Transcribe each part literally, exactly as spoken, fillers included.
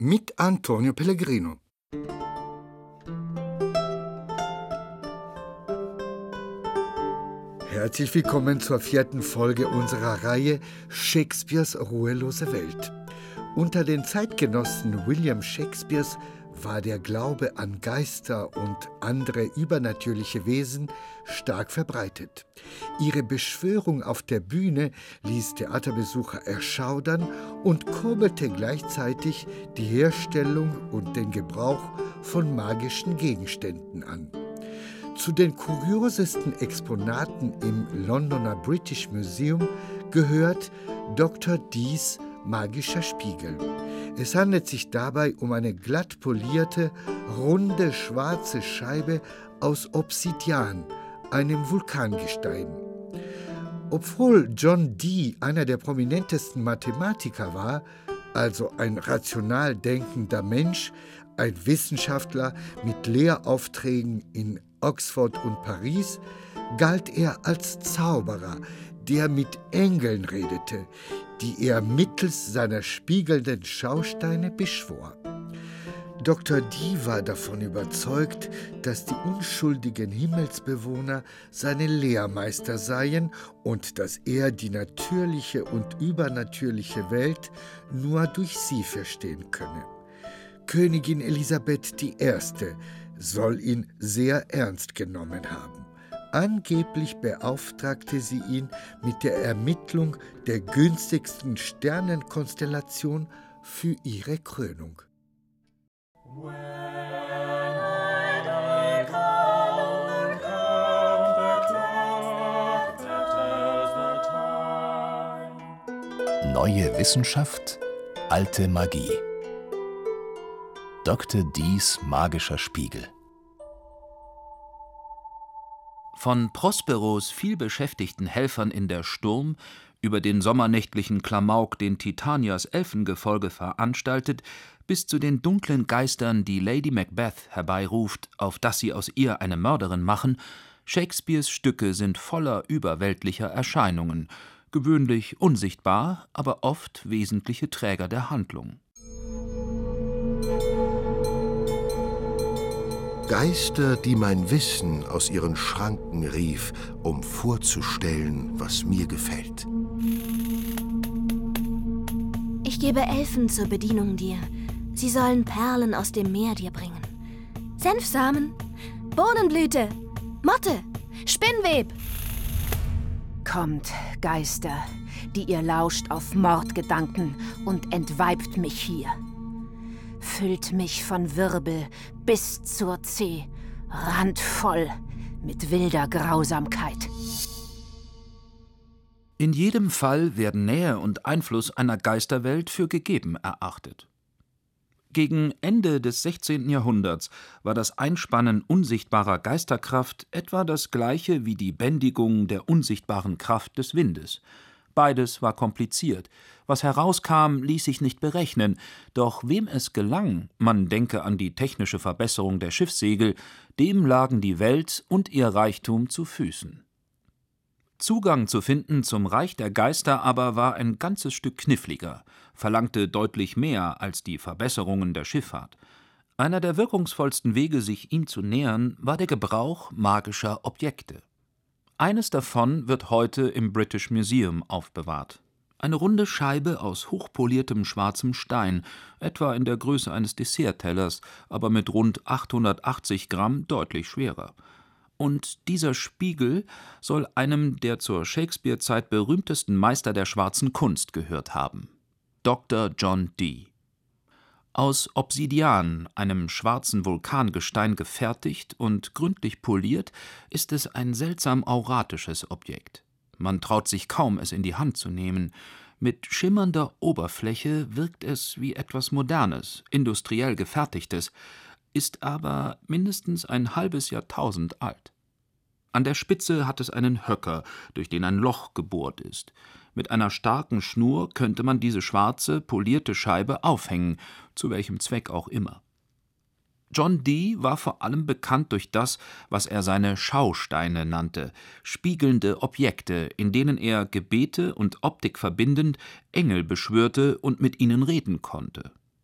mit Antonio Pellegrino. Herzlich willkommen zur vierten Folge unserer Reihe Shakespeares ruhelose Welt. Unter den Zeitgenossen William Shakespeares war der Glaube an Geister und andere übernatürliche Wesen stark verbreitet. Ihre Beschwörung auf der Bühne ließ Theaterbesucher erschaudern und kurbelte gleichzeitig die Herstellung und den Gebrauch von magischen Gegenständen an. Zu den kuriosesten Exponaten im Londoner British Museum gehört Doktor Dees magischer Spiegel. Es handelt sich dabei um eine glatt polierte, runde, schwarze Scheibe aus Obsidian, einem Vulkangestein. Obwohl John Dee einer der prominentesten Mathematiker war, also ein rational denkender Mensch, ein Wissenschaftler mit Lehraufträgen in Oxford und Paris, galt er als Zauberer, der mit Engeln redete, die er mittels seiner spiegelnden Schausteine beschwor. Doktor Dee war davon überzeugt, dass die unschuldigen Himmelsbewohner seine Lehrmeister seien und dass er die natürliche und übernatürliche Welt nur durch sie verstehen könne. Königin Elisabeth die Erste soll ihn sehr ernst genommen haben. Angeblich beauftragte sie ihn mit der Ermittlung der günstigsten Sternenkonstellation für ihre Krönung. Neue Wissenschaft, alte Magie. Doktor Dees magischer Spiegel. Von Prosperos vielbeschäftigten Helfern in der Sturm, über den sommernächtlichen Klamauk, den Titanias Elfengefolge veranstaltet, bis zu den dunklen Geistern, die Lady Macbeth herbeiruft, auf dass sie aus ihr eine Mörderin machen, Shakespeares Stücke sind voller überweltlicher Erscheinungen, gewöhnlich unsichtbar, aber oft wesentliche Träger der Handlung. Geister, die mein Wissen aus ihren Schranken rief, um vorzustellen, was mir gefällt. Ich gebe Elfen zur Bedienung dir. Sie sollen Perlen aus dem Meer dir bringen. Senfsamen, Bohnenblüte, Motte, Spinnweb. Kommt, Geister, die ihr lauscht auf Mordgedanken und entweibt mich hier. Füllt mich von Wirbel bis zur Zeh, randvoll mit wilder Grausamkeit. In jedem Fall werden Nähe und Einfluss einer Geisterwelt für gegeben erachtet. Gegen Ende des sechzehnten Jahrhunderts war das Einspannen unsichtbarer Geisterkraft etwa das gleiche wie die Bändigung der unsichtbaren Kraft des Windes. Beides war kompliziert. Was herauskam, ließ sich nicht berechnen. Doch wem es gelang, man denke an die technische Verbesserung der Schiffssegel, dem lagen die Welt und ihr Reichtum zu Füßen. Zugang zu finden zum Reich der Geister aber war ein ganzes Stück kniffliger, verlangte deutlich mehr als die Verbesserungen der Schifffahrt. Einer der wirkungsvollsten Wege, sich ihm zu nähern, war der Gebrauch magischer Objekte. Eines davon wird heute im British Museum aufbewahrt. Eine runde Scheibe aus hochpoliertem schwarzem Stein, etwa in der Größe eines Desserttellers, aber mit rund achthundertachtzig Gramm deutlich schwerer. Und dieser Spiegel soll einem der zur Shakespeare-Zeit berühmtesten Meister der schwarzen Kunst gehört haben: Doktor John Dee. Aus Obsidian, einem schwarzen Vulkangestein, gefertigt und gründlich poliert, ist es ein seltsam auratisches Objekt. Man traut sich kaum, es in die Hand zu nehmen. Mit schimmernder Oberfläche wirkt es wie etwas Modernes, industriell Gefertigtes, ist aber mindestens ein halbes Jahrtausend alt. An der Spitze hat es einen Höcker, durch den ein Loch gebohrt ist. Mit einer starken Schnur könnte man diese schwarze, polierte Scheibe aufhängen, zu welchem Zweck auch immer. John Dee war vor allem bekannt durch das, was er seine Schausteine nannte, spiegelnde Objekte, in denen er Gebete und Optik verbindend Engel beschwörte und mit ihnen reden konnte.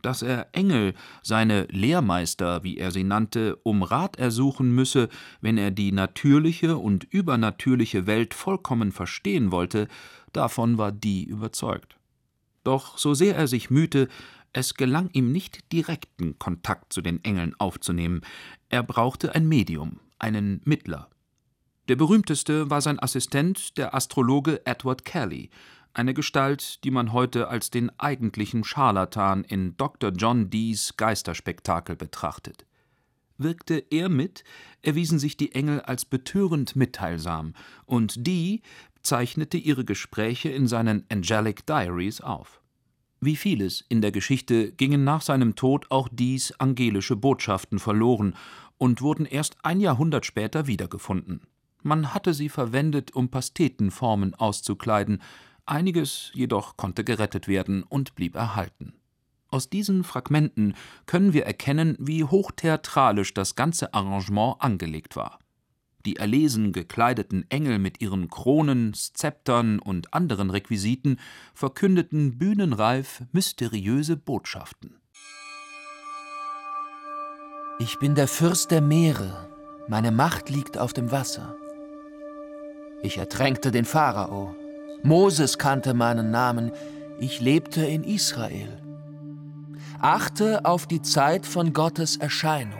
Dass er Engel, seine Lehrmeister, wie er sie nannte, um Rat ersuchen müsse, wenn er die natürliche und übernatürliche Welt vollkommen verstehen wollte, davon war Dee überzeugt. Doch so sehr er sich mühte, es gelang ihm nicht, direkten Kontakt zu den Engeln aufzunehmen. Er brauchte ein Medium, einen Mittler. Der berühmteste war sein Assistent, der Astrologe Edward Kelly, eine Gestalt, die man heute als den eigentlichen Scharlatan in Doktor John Dees Geisterspektakel betrachtet. Wirkte er mit, erwiesen sich die Engel als betörend mitteilsam, und Dee zeichnete ihre Gespräche in seinen Angelic Diaries auf. Wie vieles in der Geschichte gingen nach seinem Tod auch Dees angelische Botschaften verloren und wurden erst ein Jahrhundert später wiedergefunden. Man hatte sie verwendet, um Pastetenformen auszukleiden, einiges jedoch konnte gerettet werden und blieb erhalten. Aus diesen Fragmenten können wir erkennen, wie hochtheatralisch das ganze Arrangement angelegt war. Die erlesen gekleideten Engel mit ihren Kronen, Szeptern und anderen Requisiten verkündeten bühnenreif mysteriöse Botschaften. Ich bin der Fürst der Meere, meine Macht liegt auf dem Wasser. Ich ertränkte den Pharao. Moses kannte meinen Namen, ich lebte in Israel. Achte auf die Zeit von Gottes Erscheinung.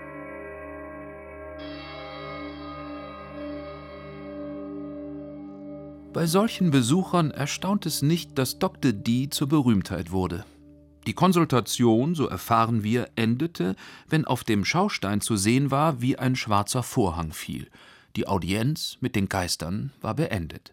Bei solchen Besuchern erstaunt es nicht, dass Doktor Dee zur Berühmtheit wurde. Die Konsultation, so erfahren wir, endete, wenn auf dem Schaustein zu sehen war, wie ein schwarzer Vorhang fiel. Die Audienz mit den Geistern war beendet.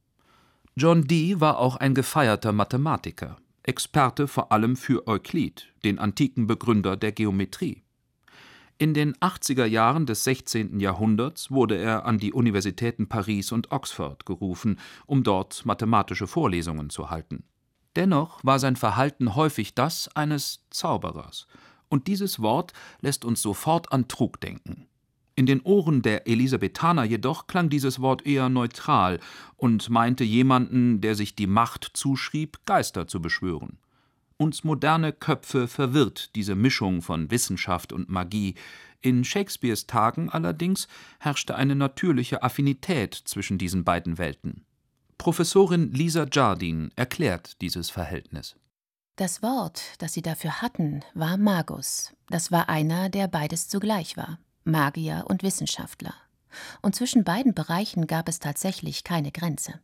John Dee war auch ein gefeierter Mathematiker, Experte vor allem für Euklid, den antiken Begründer der Geometrie. In den achtziger Jahren des sechzehnten Jahrhunderts wurde er an die Universitäten Paris und Oxford gerufen, um dort mathematische Vorlesungen zu halten. Dennoch war sein Verhalten häufig das eines Zauberers, und dieses Wort lässt uns sofort an Trug denken. In den Ohren der Elisabethaner jedoch klang dieses Wort eher neutral und meinte jemanden, der sich die Macht zuschrieb, Geister zu beschwören. Uns moderne Köpfe verwirrt diese Mischung von Wissenschaft und Magie. In Shakespeares Tagen allerdings herrschte eine natürliche Affinität zwischen diesen beiden Welten. Professorin Lisa Jardine erklärt dieses Verhältnis. Das Wort, das sie dafür hatten, war Magus. Das war einer, der beides zugleich war. Magier und Wissenschaftler. Und zwischen beiden Bereichen gab es tatsächlich keine Grenze.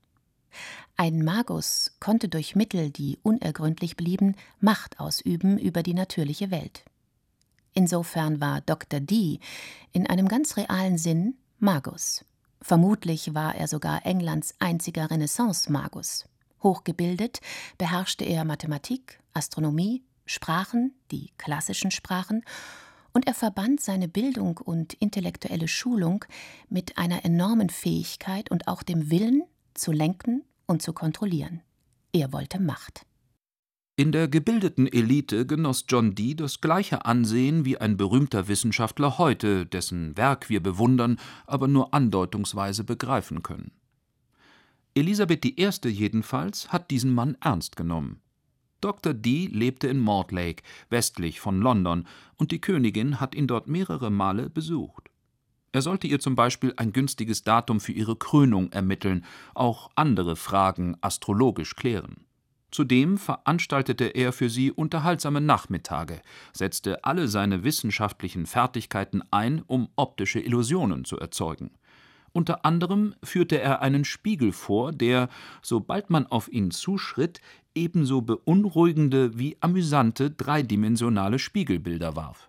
Ein Magus konnte durch Mittel, die unergründlich blieben, Macht ausüben über die natürliche Welt. Insofern war Doktor Dee in einem ganz realen Sinn Magus. Vermutlich war er sogar Englands einziger Renaissance-Magus. Hochgebildet beherrschte er Mathematik, Astronomie, Sprachen, die klassischen Sprachen, und er verband seine Bildung und intellektuelle Schulung mit einer enormen Fähigkeit und auch dem Willen, zu lenken und zu kontrollieren. Er wollte Macht. In der gebildeten Elite genoss John Dee das gleiche Ansehen wie ein berühmter Wissenschaftler heute, dessen Werk wir bewundern, aber nur andeutungsweise begreifen können. Elisabeth die Erste jedenfalls hat diesen Mann ernst genommen. Doktor Dee lebte in Mortlake, westlich von London, und die Königin hat ihn dort mehrere Male besucht. Er sollte ihr zum Beispiel ein günstiges Datum für ihre Krönung ermitteln, auch andere Fragen astrologisch klären. Zudem veranstaltete er für sie unterhaltsame Nachmittage, setzte alle seine wissenschaftlichen Fertigkeiten ein, um optische Illusionen zu erzeugen. Unter anderem führte er einen Spiegel vor, der, sobald man auf ihn zuschritt, ebenso beunruhigende wie amüsante dreidimensionale Spiegelbilder warf.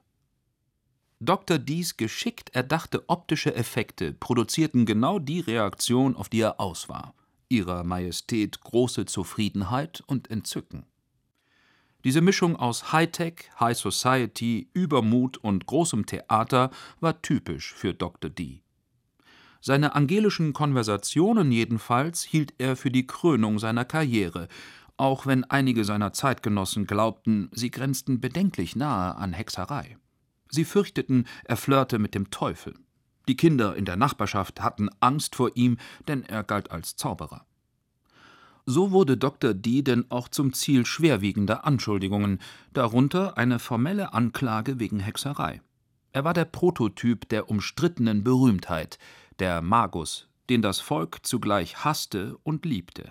Doktor Dees geschickt erdachte optische Effekte produzierten genau die Reaktion, auf die er aus war: Ihrer Majestät große Zufriedenheit und Entzücken. Diese Mischung aus Hightech, High Society, Übermut und großem Theater war typisch für Doktor Dee. Seine angelischen Konversationen jedenfalls hielt er für die Krönung seiner Karriere, auch wenn einige seiner Zeitgenossen glaubten, sie grenzten bedenklich nahe an Hexerei. Sie fürchteten, er flirte mit dem Teufel. Die Kinder in der Nachbarschaft hatten Angst vor ihm, denn er galt als Zauberer. So wurde Doktor Dee denn auch zum Ziel schwerwiegender Anschuldigungen, darunter eine formelle Anklage wegen Hexerei. Er war der Prototyp der umstrittenen Berühmtheit, der Magus, den das Volk zugleich hasste und liebte.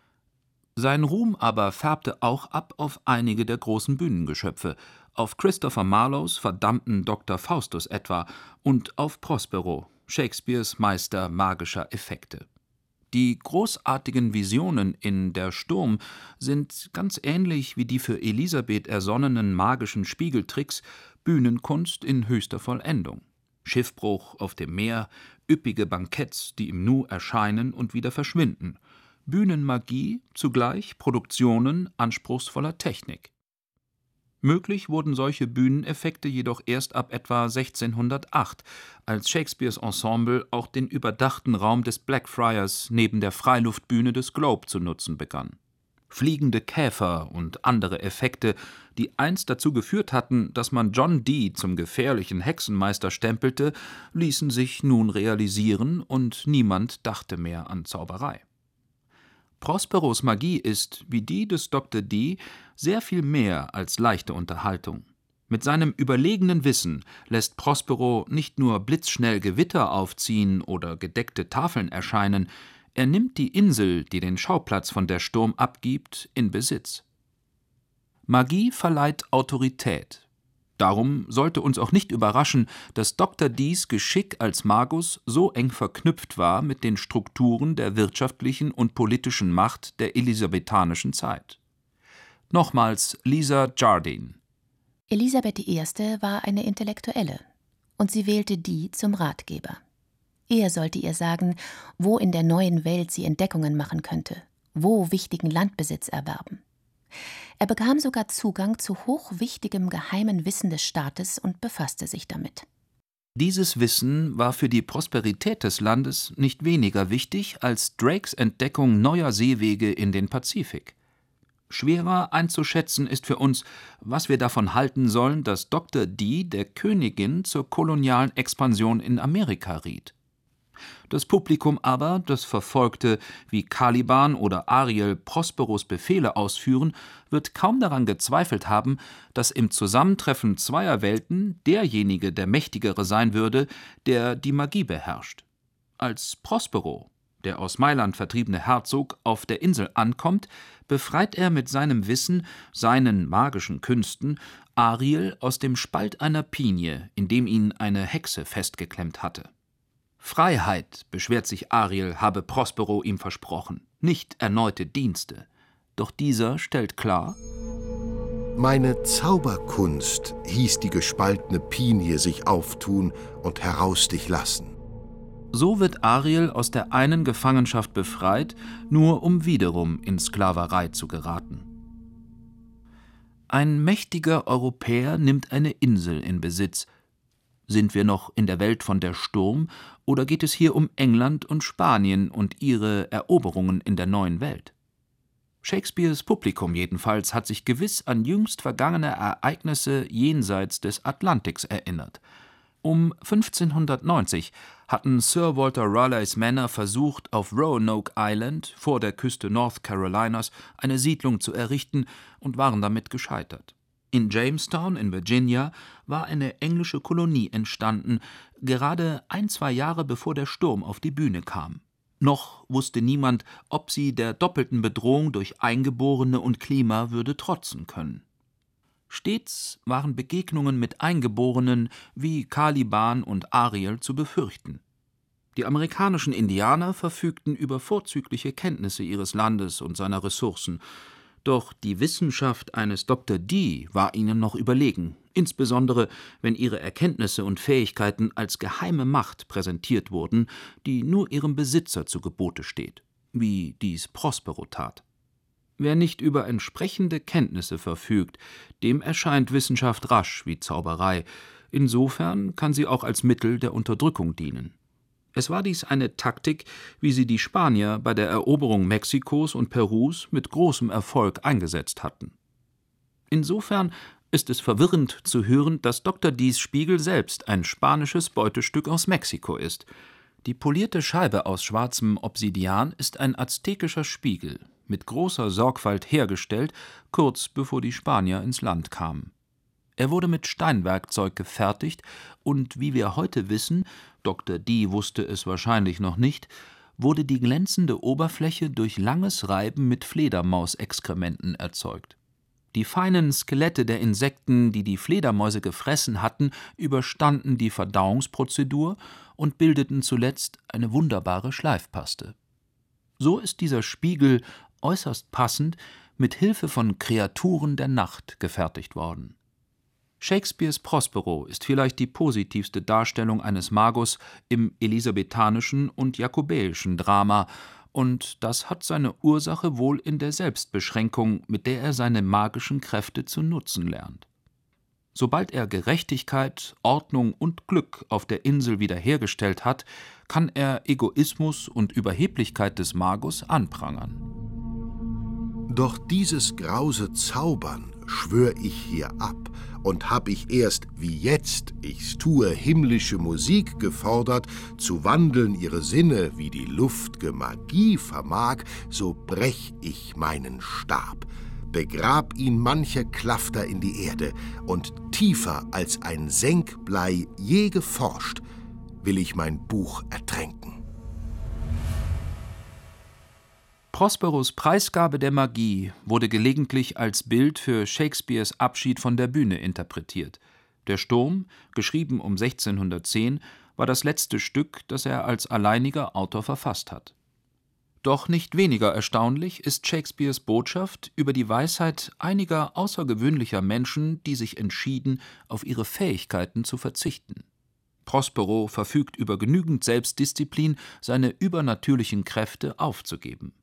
Sein Ruhm aber färbte auch ab auf einige der großen Bühnengeschöpfe, auf Christopher Marlowes verdammten Doktor Faustus etwa und auf Prospero, Shakespeares Meister magischer Effekte. Die großartigen Visionen in Der Sturm sind ganz ähnlich wie die für Elisabeth ersonnenen magischen Spiegeltricks Bühnenkunst in höchster Vollendung. Schiffbruch auf dem Meer, üppige Banketts, die im Nu erscheinen und wieder verschwinden. Bühnenmagie, zugleich Produktionen anspruchsvoller Technik. Möglich wurden solche Bühneneffekte jedoch erst ab etwa sechzehnhundertacht, als Shakespeares Ensemble auch den überdachten Raum des Blackfriars neben der Freiluftbühne des Globe zu nutzen begann. Fliegende Käfer und andere Effekte, die einst dazu geführt hatten, dass man John Dee zum gefährlichen Hexenmeister stempelte, ließen sich nun realisieren und niemand dachte mehr an Zauberei. Prosperos Magie ist, wie die des Doktor Dee, sehr viel mehr als leichte Unterhaltung. Mit seinem überlegenen Wissen lässt Prospero nicht nur blitzschnell Gewitter aufziehen oder gedeckte Tafeln erscheinen, er nimmt die Insel, die den Schauplatz von Der Sturm abgibt, in Besitz. Magie verleiht Autorität. Darum sollte uns auch nicht überraschen, dass Doktor Dees Geschick als Magus so eng verknüpft war mit den Strukturen der wirtschaftlichen und politischen Macht der elisabethanischen Zeit. Nochmals Lisa Jardine. Elisabeth die Erste war eine Intellektuelle, und sie wählte Dee zum Ratgeber. Er sollte ihr sagen, wo in der neuen Welt sie Entdeckungen machen könnte, wo wichtigen Landbesitz erwerben. Er bekam sogar Zugang zu hochwichtigem geheimen Wissen des Staates und befasste sich damit. Dieses Wissen war für die Prosperität des Landes nicht weniger wichtig als Drakes Entdeckung neuer Seewege in den Pazifik. Schwerer einzuschätzen ist für uns, was wir davon halten sollen, dass Doktor Dee der Königin zur kolonialen Expansion in Amerika riet. Das Publikum aber, das verfolgte, wie Caliban oder Ariel Prosperos Befehle ausführen, wird kaum daran gezweifelt haben, dass im Zusammentreffen zweier Welten derjenige der Mächtigere sein würde, der die Magie beherrscht. Als Prospero, der aus Mailand vertriebene Herzog, auf der Insel ankommt, befreit er mit seinem Wissen, seinen magischen Künsten, Ariel aus dem Spalt einer Pinie, in dem ihn eine Hexe festgeklemmt hatte. Freiheit, beschwert sich Ariel, habe Prospero ihm versprochen, nicht erneute Dienste. Doch dieser stellt klar: Meine Zauberkunst hieß die gespaltene Pinie sich auftun und heraus dich lassen. So wird Ariel aus der einen Gefangenschaft befreit, nur um wiederum in Sklaverei zu geraten. Ein mächtiger Europäer nimmt eine Insel in Besitz. Sind wir noch in der Welt von Der Sturm, oder geht es hier um England und Spanien und ihre Eroberungen in der neuen Welt? Shakespeares Publikum jedenfalls hat sich gewiss an jüngst vergangene Ereignisse jenseits des Atlantiks erinnert. Um fünfzehnhundertneunzig hatten Sir Walter Raleighs Männer versucht, auf Roanoke Island vor der Küste North Carolinas eine Siedlung zu errichten und waren damit gescheitert. In Jamestown in Virginia war eine englische Kolonie entstanden, gerade ein, zwei Jahre bevor Der Sturm auf die Bühne kam. Noch wusste niemand, ob sie der doppelten Bedrohung durch Eingeborene und Klima würde trotzen können. Stets waren Begegnungen mit Eingeborenen wie Caliban und Ariel zu befürchten. Die amerikanischen Indianer verfügten über vorzügliche Kenntnisse ihres Landes und seiner Ressourcen, doch die Wissenschaft eines Doktor Dee war ihnen noch überlegen, insbesondere wenn ihre Erkenntnisse und Fähigkeiten als geheime Macht präsentiert wurden, die nur ihrem Besitzer zu Gebote steht, wie dies Prospero tat. Wer nicht über entsprechende Kenntnisse verfügt, dem erscheint Wissenschaft rasch wie Zauberei. Insofern kann sie auch als Mittel der Unterdrückung dienen. Es war dies eine Taktik, wie sie die Spanier bei der Eroberung Mexikos und Perus mit großem Erfolg eingesetzt hatten. Insofern ist es verwirrend zu hören, dass Doktor Dees Spiegel selbst ein spanisches Beutestück aus Mexiko ist. Die polierte Scheibe aus schwarzem Obsidian ist ein aztekischer Spiegel, mit großer Sorgfalt hergestellt, kurz bevor die Spanier ins Land kamen. Er wurde mit Steinwerkzeug gefertigt und, wie wir heute wissen, Doktor Dee wusste es wahrscheinlich noch nicht, wurde die glänzende Oberfläche durch langes Reiben mit Fledermausexkrementen erzeugt. Die feinen Skelette der Insekten, die die Fledermäuse gefressen hatten, überstanden die Verdauungsprozedur und bildeten zuletzt eine wunderbare Schleifpaste. So ist dieser Spiegel äußerst passend mit Hilfe von Kreaturen der Nacht gefertigt worden. Shakespeares Prospero ist vielleicht die positivste Darstellung eines Magus im elisabethanischen und jakobäischen Drama, und das hat seine Ursache wohl in der Selbstbeschränkung, mit der er seine magischen Kräfte zu nutzen lernt. Sobald er Gerechtigkeit, Ordnung und Glück auf der Insel wiederhergestellt hat, kann er Egoismus und Überheblichkeit des Magus anprangern. Doch dieses grause Zaubern schwör ich hier ab, und hab ich erst, wie jetzt ich's tue, himmlische Musik gefordert, zu wandeln ihre Sinne, wie die luft'ge Magie vermag, so brech ich meinen Stab, begrab ihn mancher Klafter in die Erde, und tiefer als ein Senkblei je geforscht, will ich mein Buch ertränken. Prosperos Preisgabe der Magie wurde gelegentlich als Bild für Shakespeares Abschied von der Bühne interpretiert. Der Sturm, geschrieben um sechzehnhundertzehn, war das letzte Stück, das er als alleiniger Autor verfasst hat. Doch nicht weniger erstaunlich ist Shakespeares Botschaft über die Weisheit einiger außergewöhnlicher Menschen, die sich entschieden, auf ihre Fähigkeiten zu verzichten. Prospero verfügt über genügend Selbstdisziplin, seine übernatürlichen Kräfte aufzugeben.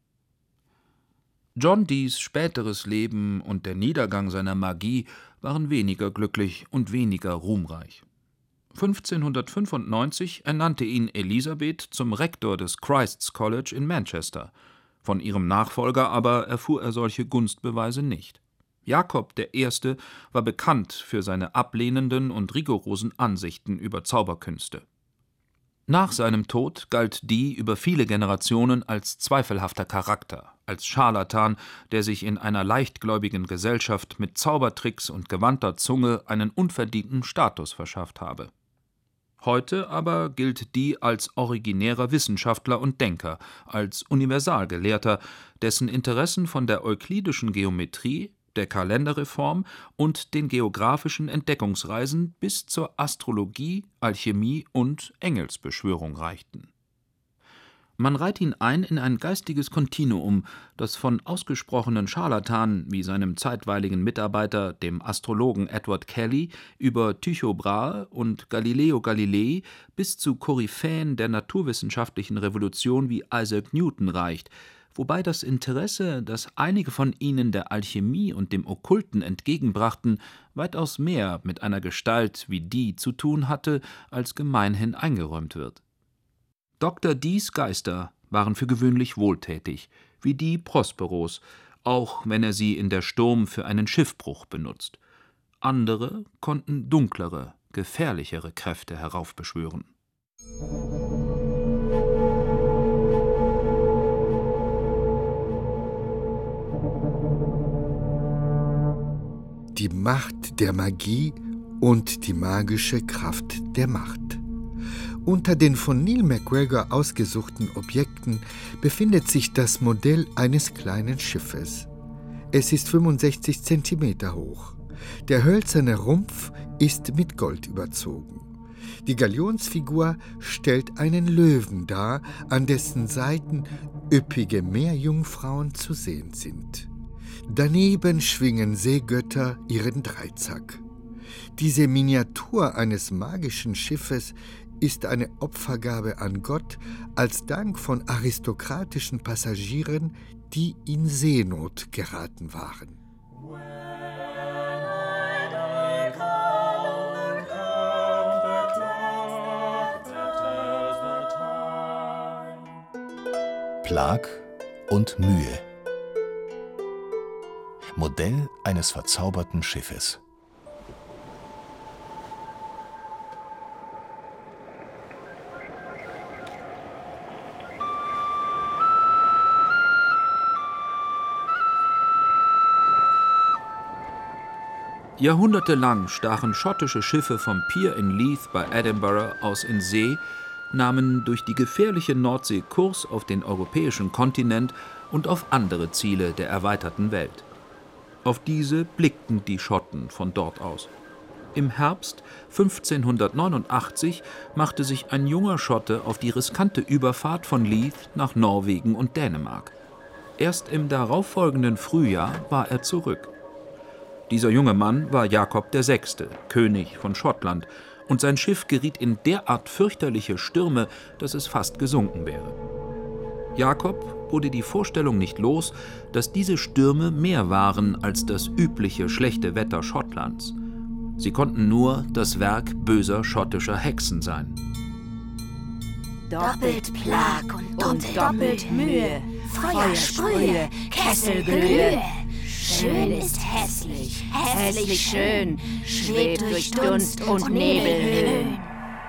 John Dees späteres Leben und der Niedergang seiner Magie waren weniger glücklich und weniger ruhmreich. fünfzehnhundertfünfundneunzig ernannte ihn Elisabeth zum Rektor des Christ's College in Manchester. Von ihrem Nachfolger aber erfuhr er solche Gunstbeweise nicht. Jakob der Erste war bekannt für seine ablehnenden und rigorosen Ansichten über Zauberkünste. Nach seinem Tod galt Dee über viele Generationen als zweifelhafter Charakter, als Scharlatan, der sich in einer leichtgläubigen Gesellschaft mit Zaubertricks und gewandter Zunge einen unverdienten Status verschafft habe. Heute aber gilt Dee als originärer Wissenschaftler und Denker, als Universalgelehrter, dessen Interessen von der euklidischen Geometrie, der Kalenderreform und den geographischen Entdeckungsreisen bis zur Astrologie, Alchemie und Engelsbeschwörung reichten. Man reiht ihn ein in ein geistiges Kontinuum, das von ausgesprochenen Scharlatanen wie seinem zeitweiligen Mitarbeiter, dem Astrologen Edward Kelly, über Tycho Brahe und Galileo Galilei bis zu Koryphäen der naturwissenschaftlichen Revolution wie Isaac Newton reicht, wobei das Interesse, das einige von ihnen der Alchemie und dem Okkulten entgegenbrachten, weitaus mehr mit einer Gestalt wie die zu tun hatte, als gemeinhin eingeräumt wird. Doktor Dees Geister waren für gewöhnlich wohltätig, wie die Prosperos, auch wenn er sie in der Sturm für einen Schiffbruch benutzt. Andere konnten dunklere, gefährlichere Kräfte heraufbeschwören. Die Macht der Magie und die magische Kraft der Macht. Unter den von Neil MacGregor ausgesuchten Objekten befindet sich das Modell eines kleinen Schiffes. Es ist fünfundsechzig Zentimeter hoch. Der hölzerne Rumpf ist mit Gold überzogen. Die Galionsfigur stellt einen Löwen dar, an dessen Seiten üppige Meerjungfrauen zu sehen sind. Daneben schwingen Seegötter ihren Dreizack. Diese Miniatur eines magischen Schiffes ist eine Opfergabe an Gott als Dank von aristokratischen Passagieren, die in Seenot geraten waren. Plag und Mühe. Modell eines verzauberten Schiffes. Jahrhundertelang stachen schottische Schiffe vom Pier in Leith bei Edinburgh aus in See, nahmen durch die gefährliche Nordsee Kurs auf den europäischen Kontinent und auf andere Ziele der erweiterten Welt. Auf diese blickten die Schotten von dort aus. Im Herbst fünfzehnhundertneunundachtzig machte sich ein junger Schotte auf die riskante Überfahrt von Leith nach Norwegen und Dänemark. Erst im darauffolgenden Frühjahr war er zurück. Dieser junge Mann war Jakob der Sechste, König von Schottland, und sein Schiff geriet in derart fürchterliche Stürme, dass es fast gesunken wäre. Jakob wurde die Vorstellung nicht los, dass diese Stürme mehr waren als das übliche schlechte Wetter Schottlands. Sie konnten nur das Werk böser schottischer Hexen sein. Doppelt Plag und, und doppelt Mühe, Feuersprühe, Kesselglühe. Schön ist hässlich, hässlich schön, schwebt durch Dunst und Nebelhöhen.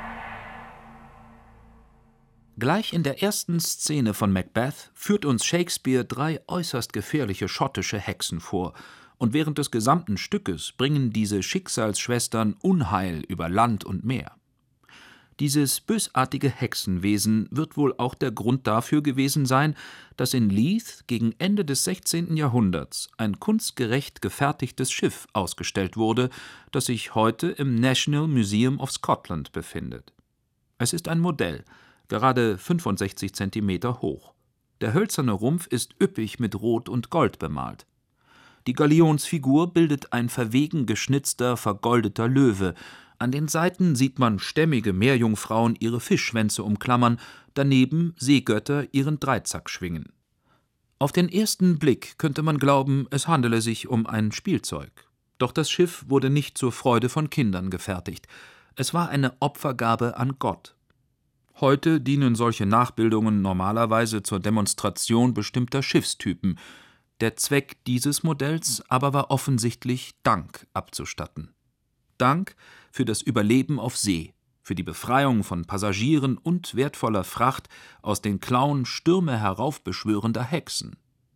Gleich in der ersten Szene von Macbeth führt uns Shakespeare drei äußerst gefährliche schottische Hexen vor, und während des gesamten Stückes bringen diese Schicksalsschwestern Unheil über Land und Meer. Dieses bösartige Hexenwesen wird wohl auch der Grund dafür gewesen sein, dass in Leith gegen Ende des sechzehnten Jahrhunderts ein kunstgerecht gefertigtes Schiff ausgestellt wurde, das sich heute im National Museum of Scotland befindet. Es ist ein Modell, gerade fünfundsechzig Zentimeter hoch. Der hölzerne Rumpf ist üppig mit Rot und Gold bemalt. Die Galionsfigur bildet ein verwegen geschnitzter, vergoldeter Löwe. An den Seiten sieht man stämmige Meerjungfrauen ihre Fischschwänze umklammern, daneben Seegötter ihren Dreizack schwingen. Auf den ersten Blick könnte man glauben, es handele sich um ein Spielzeug. Doch das Schiff wurde nicht zur Freude von Kindern gefertigt. Es war eine Opfergabe an Gott. Heute dienen solche Nachbildungen normalerweise zur Demonstration bestimmter Schiffstypen. Der Zweck dieses Modells aber war offensichtlich, Dank abzustatten. Dank für das Überleben auf See, für die Befreiung von Passagieren und wertvoller Fracht aus den Klauen Stürme heraufbeschwörender Hexen.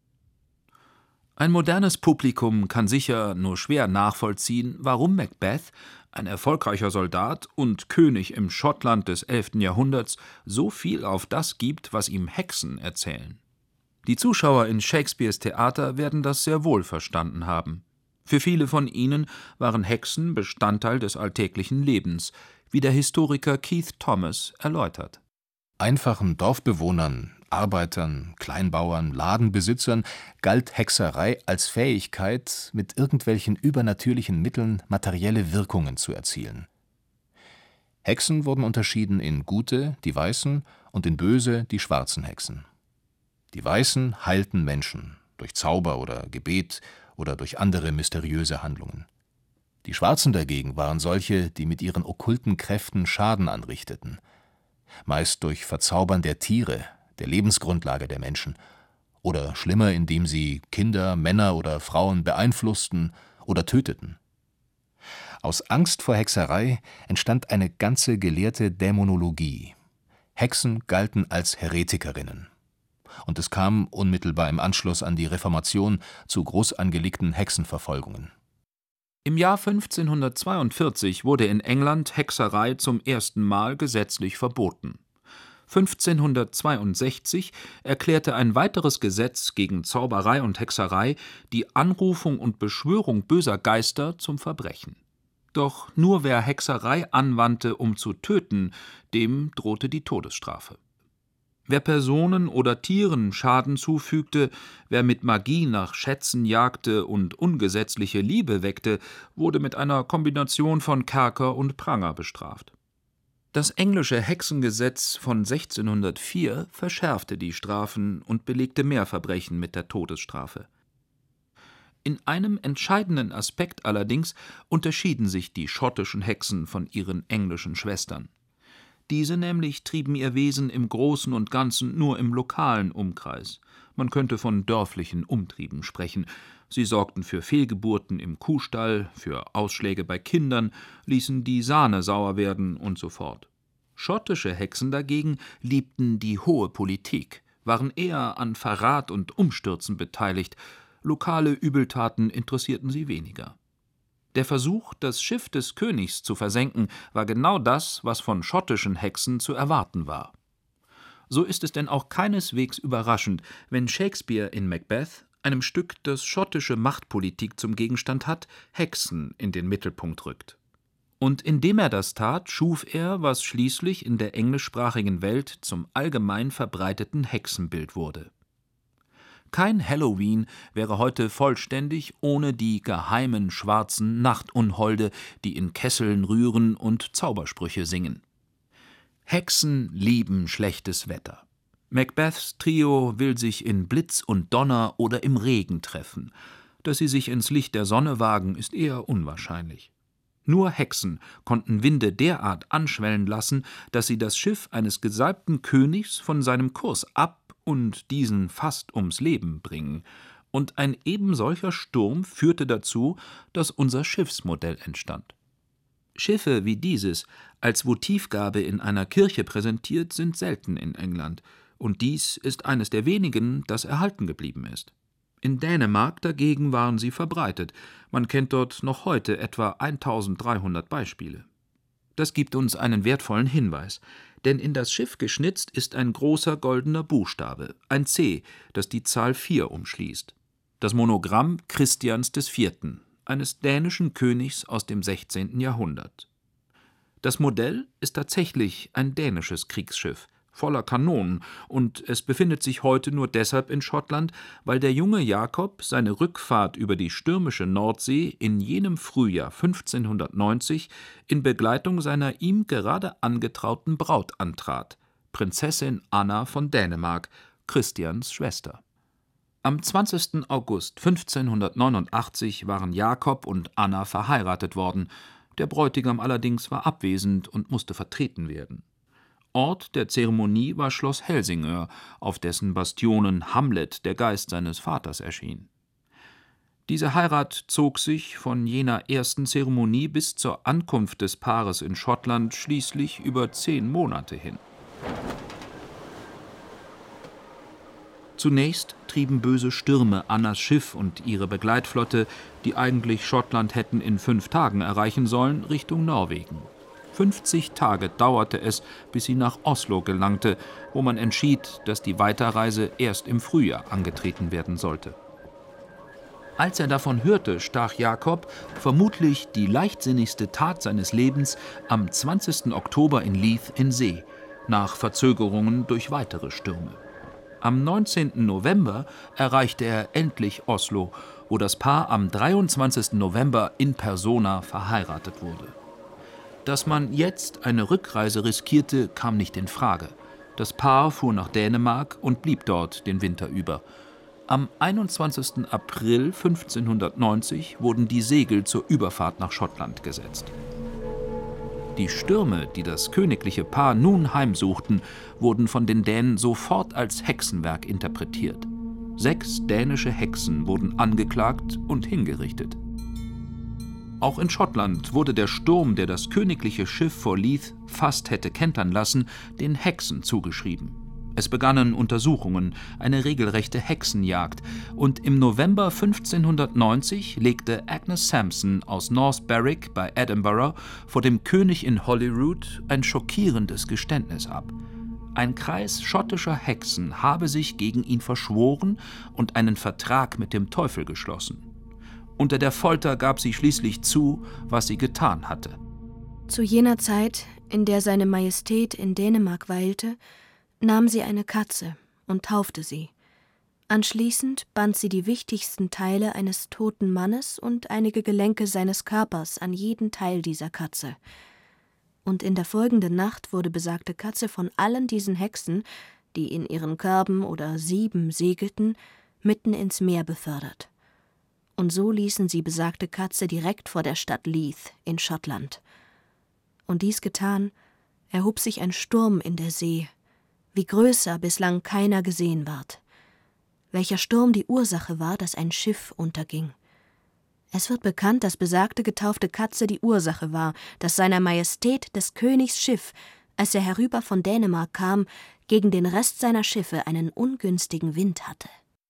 Ein modernes Publikum kann sicher nur schwer nachvollziehen, warum Macbeth, ein erfolgreicher Soldat und König im Schottland des elften Jahrhunderts, so viel auf das gibt, was ihm Hexen erzählen. Die Zuschauer in Shakespeares Theater werden das sehr wohl verstanden haben. Für viele von ihnen waren Hexen Bestandteil des alltäglichen Lebens, wie der Historiker Keith Thomas erläutert. Einfachen Dorfbewohnern, Arbeitern, Kleinbauern, Ladenbesitzern galt Hexerei als Fähigkeit, mit irgendwelchen übernatürlichen Mitteln materielle Wirkungen zu erzielen. Hexen wurden unterschieden in gute, die weißen, und in böse, die schwarzen Hexen. Die Weißen heilten Menschen, durch Zauber oder Gebet oder durch andere mysteriöse Handlungen. Die Schwarzen dagegen waren solche, die mit ihren okkulten Kräften Schaden anrichteten, meist durch Verzaubern der Tiere, der Lebensgrundlage der Menschen, oder schlimmer, indem sie Kinder, Männer oder Frauen beeinflussten oder töteten. Aus Angst vor Hexerei entstand eine ganze gelehrte Dämonologie. Hexen galten als Heretikerinnen. Und es kam unmittelbar im Anschluss an die Reformation zu groß angelegten Hexenverfolgungen. Im Jahr fünfzehnhundertzweiundvierzig wurde in England Hexerei zum ersten Mal gesetzlich verboten. fünfzehnhundertzweiundsechzig erklärte ein weiteres Gesetz gegen Zauberei und Hexerei die Anrufung und Beschwörung böser Geister zum Verbrechen. Doch nur wer Hexerei anwandte, um zu töten, dem drohte die Todesstrafe. Wer Personen oder Tieren Schaden zufügte, wer mit Magie nach Schätzen jagte und ungesetzliche Liebe weckte, wurde mit einer Kombination von Kerker und Pranger bestraft. Das englische Hexengesetz von sechzehnhundertvier verschärfte die Strafen und belegte mehr Verbrechen mit der Todesstrafe. In einem entscheidenden Aspekt allerdings unterschieden sich die schottischen Hexen von ihren englischen Schwestern. Diese nämlich trieben ihr Wesen im Großen und Ganzen nur im lokalen Umkreis. Man könnte von dörflichen Umtrieben sprechen. Sie sorgten für Fehlgeburten im Kuhstall, für Ausschläge bei Kindern, ließen die Sahne sauer werden und so fort. Schottische Hexen dagegen liebten die hohe Politik, waren eher an Verrat und Umstürzen beteiligt. Lokale Übeltaten interessierten sie weniger. Der Versuch, das Schiff des Königs zu versenken, war genau das, was von schottischen Hexen zu erwarten war. So ist es denn auch keineswegs überraschend, wenn Shakespeare in Macbeth, einem Stück, das schottische Machtpolitik zum Gegenstand hat, Hexen in den Mittelpunkt rückt. Und indem er das tat, schuf er, was schließlich in der englischsprachigen Welt zum allgemein verbreiteten Hexenbild wurde. Kein Halloween wäre heute vollständig ohne die geheimen schwarzen Nachtunholde, die in Kesseln rühren und Zaubersprüche singen. Hexen lieben schlechtes Wetter. Macbeths Trio will sich in Blitz und Donner oder im Regen treffen. Dass sie sich ins Licht der Sonne wagen, ist eher unwahrscheinlich. Nur Hexen konnten Winde derart anschwellen lassen, dass sie das Schiff eines gesalbten Königs von seinem Kurs ab und diesen fast ums Leben bringen. Und ein ebensolcher Sturm führte dazu, dass unser Schiffsmodell entstand. Schiffe wie dieses, als Votivgabe in einer Kirche präsentiert, sind selten in England. Und dies ist eines der wenigen, das erhalten geblieben ist. In Dänemark dagegen waren sie verbreitet. Man kennt dort noch heute etwa eintausenddreihundert Beispiele. Das gibt uns einen wertvollen Hinweis, denn in das Schiff geschnitzt ist ein großer goldener Buchstabe, ein C, das die Zahl vier umschließt. Das Monogramm Christians des Vierten, eines dänischen Königs aus dem sechzehnten Jahrhundert. Das Modell ist tatsächlich ein dänisches Kriegsschiff, voller Kanonen, und es befindet sich heute nur deshalb in Schottland, weil der junge Jakob seine Rückfahrt über die stürmische Nordsee in jenem Frühjahr fünfzehnhundertneunzig in Begleitung seiner ihm gerade angetrauten Braut antrat, Prinzessin Anna von Dänemark, Christians Schwester. Am zwanzigsten August fünfzehnhundertneunundachtzig waren Jakob und Anna verheiratet worden, der Bräutigam allerdings war abwesend und musste vertreten werden. Ort der Zeremonie war Schloss Helsingør, auf dessen Bastionen Hamlet, der Geist seines Vaters, erschien. Diese Heirat zog sich von jener ersten Zeremonie bis zur Ankunft des Paares in Schottland schließlich über zehn Monate hin. Zunächst trieben böse Stürme Annas Schiff und ihre Begleitflotte, die eigentlich Schottland hätten in fünf Tagen erreichen sollen, Richtung Norwegen. fünfzig Tage dauerte es, bis sie nach Oslo gelangte, wo man entschied, dass die Weiterreise erst im Frühjahr angetreten werden sollte. Als er davon hörte, stach Jakob, vermutlich die leichtsinnigste Tat seines Lebens, am zwanzigsten Oktober in Leith in See, nach Verzögerungen durch weitere Stürme. Am neunzehnten November erreichte er endlich Oslo, wo das Paar am dreiundzwanzigsten November in persona verheiratet wurde. Dass man jetzt eine Rückreise riskierte, kam nicht in Frage. Das Paar fuhr nach Dänemark und blieb dort den Winter über. Am einundzwanzigsten April fünfzehnhundertneunzig wurden die Segel zur Überfahrt nach Schottland gesetzt. Die Stürme, die das königliche Paar nun heimsuchten, wurden von den Dänen sofort als Hexenwerk interpretiert. Sechs dänische Hexen wurden angeklagt und hingerichtet. Auch in Schottland wurde der Sturm, der das königliche Schiff vor Leith fast hätte kentern lassen, den Hexen zugeschrieben. Es begannen Untersuchungen, eine regelrechte Hexenjagd, und im November fünfzehnhundertneunzig legte Agnes Sampson aus North Berwick bei Edinburgh vor dem König in Holyrood ein schockierendes Geständnis ab. Ein Kreis schottischer Hexen habe sich gegen ihn verschworen und einen Vertrag mit dem Teufel geschlossen. Unter der Folter gab sie schließlich zu, was sie getan hatte. Zu jener Zeit, in der seine Majestät in Dänemark weilte, nahm sie eine Katze und taufte sie. Anschließend band sie die wichtigsten Teile eines toten Mannes und einige Gelenke seines Körpers an jeden Teil dieser Katze. Und in der folgenden Nacht wurde besagte Katze von allen diesen Hexen, die in ihren Körben oder Sieben segelten, mitten ins Meer befördert. Und so ließen sie besagte Katze direkt vor der Stadt Leith in Schottland. Und dies getan, erhob sich ein Sturm in der See, wie größer bislang keiner gesehen ward. Welcher Sturm die Ursache war, dass ein Schiff unterging. Es wird bekannt, dass besagte getaufte Katze die Ursache war, dass seiner Majestät des Königs Schiff, als er herüber von Dänemark kam, gegen den Rest seiner Schiffe einen ungünstigen Wind hatte.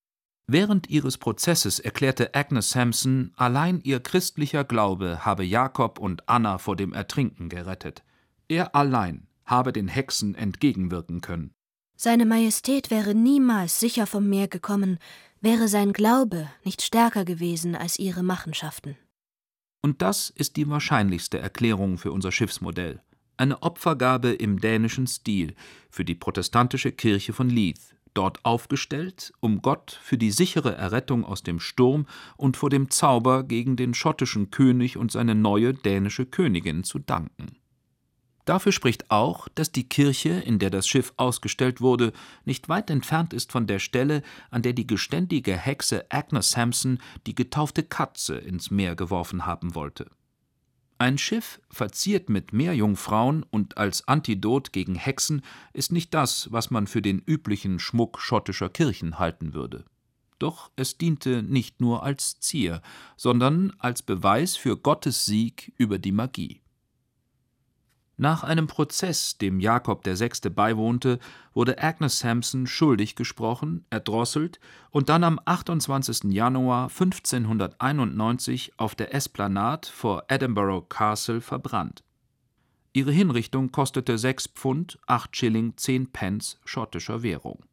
Während ihres Prozesses erklärte Agnes Sampson, allein ihr christlicher Glaube habe Jakob und Anna vor dem Ertrinken gerettet. Er allein habe den Hexen entgegenwirken können. Seine Majestät wäre niemals sicher vom Meer gekommen, wäre sein Glaube nicht stärker gewesen als ihre Machenschaften. Und das ist die wahrscheinlichste Erklärung für unser Schiffsmodell. Eine Opfergabe im dänischen Stil für die protestantische Kirche von Leith, dort aufgestellt, um Gott für die sichere Errettung aus dem Sturm und vor dem Zauber gegen den schottischen König und seine neue dänische Königin zu danken. Dafür spricht auch, dass die Kirche, in der das Schiff ausgestellt wurde, nicht weit entfernt ist von der Stelle, an der die geständige Hexe Agnes Sampson die getaufte Katze ins Meer geworfen haben wollte. Ein Schiff, verziert mit Meerjungfrauen und als Antidot gegen Hexen, ist nicht das, was man für den üblichen Schmuck schottischer Kirchen halten würde. Doch es diente nicht nur als Zier, sondern als Beweis für Gottes Sieg über die Magie. Nach einem Prozess, dem Jakob der Sechste beiwohnte, wurde Agnes Sampson schuldig gesprochen, erdrosselt und dann am achtundzwanzigsten Januar fünfzehnhunderteinundneunzig auf der Esplanade vor Edinburgh Castle verbrannt. Ihre Hinrichtung kostete sechs Pfund, acht Schilling, zehn Pence schottischer Währung.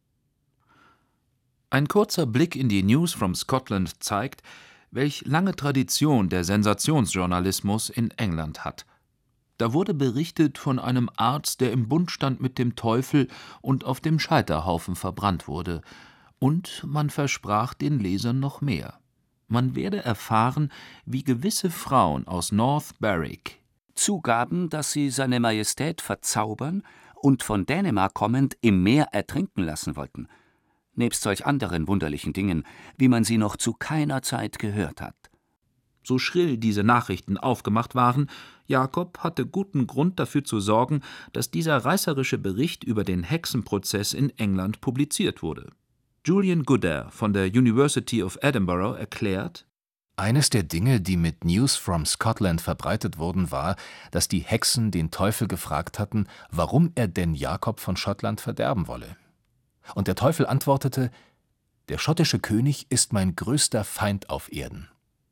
Ein kurzer Blick in die News from Scotland zeigt, welch lange Tradition der Sensationsjournalismus in England hat. Da wurde berichtet von einem Arzt, der im Bund stand mit dem Teufel und auf dem Scheiterhaufen verbrannt wurde. Und man versprach den Lesern noch mehr. Man werde erfahren, wie gewisse Frauen aus North Berwick zugaben, dass sie seine Majestät verzaubern und von Dänemark kommend im Meer ertrinken lassen wollten. Nebst solch anderen wunderlichen Dingen, wie man sie noch zu keiner Zeit gehört hat. So schrill diese Nachrichten aufgemacht waren, Jakob hatte guten Grund dafür zu sorgen, dass dieser reißerische Bericht über den Hexenprozess in England publiziert wurde. Julian Goodare von der University of Edinburgh erklärt: Eines der Dinge, die mit News from Scotland verbreitet wurden, war, dass die Hexen den Teufel gefragt hatten, warum er denn Jakob von Schottland verderben wolle. Und der Teufel antwortete: Der schottische König ist mein größter Feind auf Erden.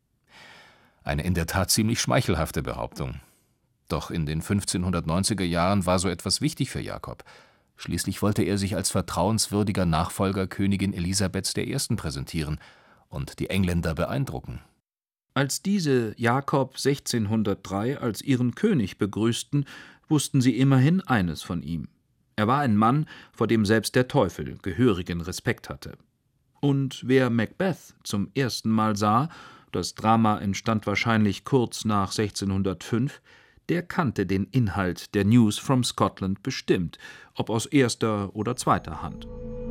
Eine in der Tat ziemlich schmeichelhafte Behauptung. Doch in den fünfzehnhundertneunziger Jahren war so etwas wichtig für Jakob. Schließlich wollte er sich als vertrauenswürdiger Nachfolger Königin Elisabeths der Ersten präsentieren und die Engländer beeindrucken. Als diese Jakob sechzehnhundertdrei als ihren König begrüßten, wussten sie immerhin eines von ihm: Er war ein Mann, vor dem selbst der Teufel gehörigen Respekt hatte. Und wer Macbeth zum ersten Mal sah, das Drama entstand wahrscheinlich kurz nach sechzehnhundertfünf, der kannte den Inhalt der News from Scotland bestimmt, ob aus erster oder zweiter Hand.